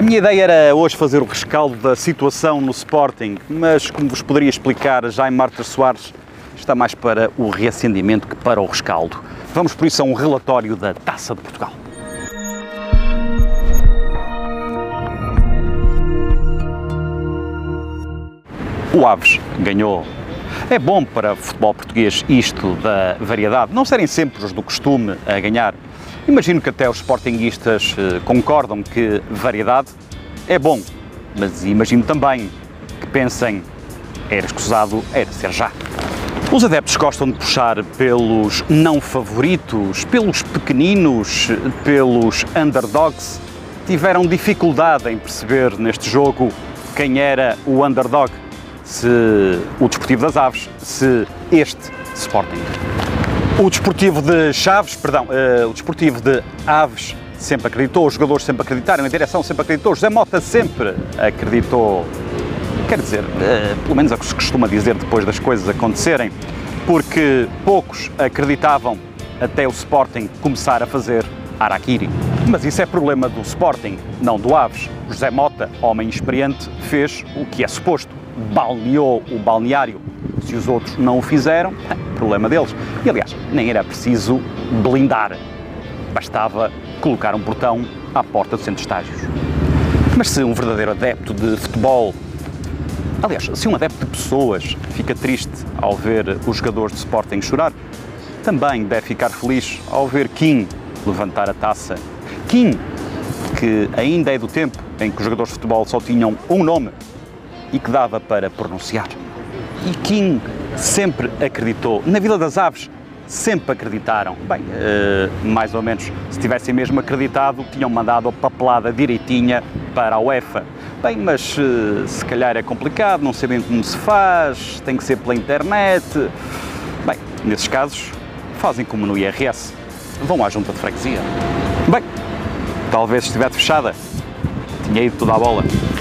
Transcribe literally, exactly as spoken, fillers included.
minha ideia era hoje fazer o rescaldo da situação no Sporting, mas como vos poderia explicar, Jaime Martins Soares está mais para o reacendimento que para o rescaldo. Vamos por isso a um relatório da Taça de Portugal. O Aves ganhou. É bom para o futebol português isto da variedade, não serem sempre os do costume a ganhar. Imagino que até os sportinguistas eh, concordam que variedade é bom, mas imagino também que pensem, era escusado, era ser já. Os adeptos gostam de puxar pelos não favoritos, pelos pequeninos, pelos underdogs. Tiveram dificuldade em perceber neste jogo quem era o underdog, se o Desportivo das Aves, se este Sporting. O Desportivo de Chaves, perdão, uh, o Desportivo de Aves sempre acreditou, os jogadores sempre acreditaram, a direção sempre acreditou, José Mota sempre acreditou, quer dizer, uh, pelo menos é o que se costuma dizer depois das coisas acontecerem, porque poucos acreditavam até o Sporting começar a fazer harakiri. Mas isso é problema do Sporting, não do Aves. José Mota, homem experiente, fez o que é suposto, balneou o balneário. Se os outros não o fizeram, problema deles. E, aliás, nem era preciso blindar. Bastava colocar um portão à porta do centro de estágios. Mas se um verdadeiro adepto de futebol, aliás, se um adepto de pessoas fica triste ao ver os jogadores de Sporting chorar, também deve ficar feliz ao ver Kim levantar a taça. Kim, que ainda é do tempo em que os jogadores de futebol só tinham um nome e que dava para pronunciar. E Kim sempre acreditou. Na Vila das Aves sempre acreditaram. Bem, uh, mais ou menos, se tivessem mesmo acreditado, tinham mandado a papelada direitinha para a UEFA. Bem, mas uh, se calhar é complicado, não sabem como se faz, tem que ser pela internet. Bem, nesses casos, fazem como no I R S. Vão à junta de freguesia. Bem, talvez estivesse fechada, tinha ido toda a bola.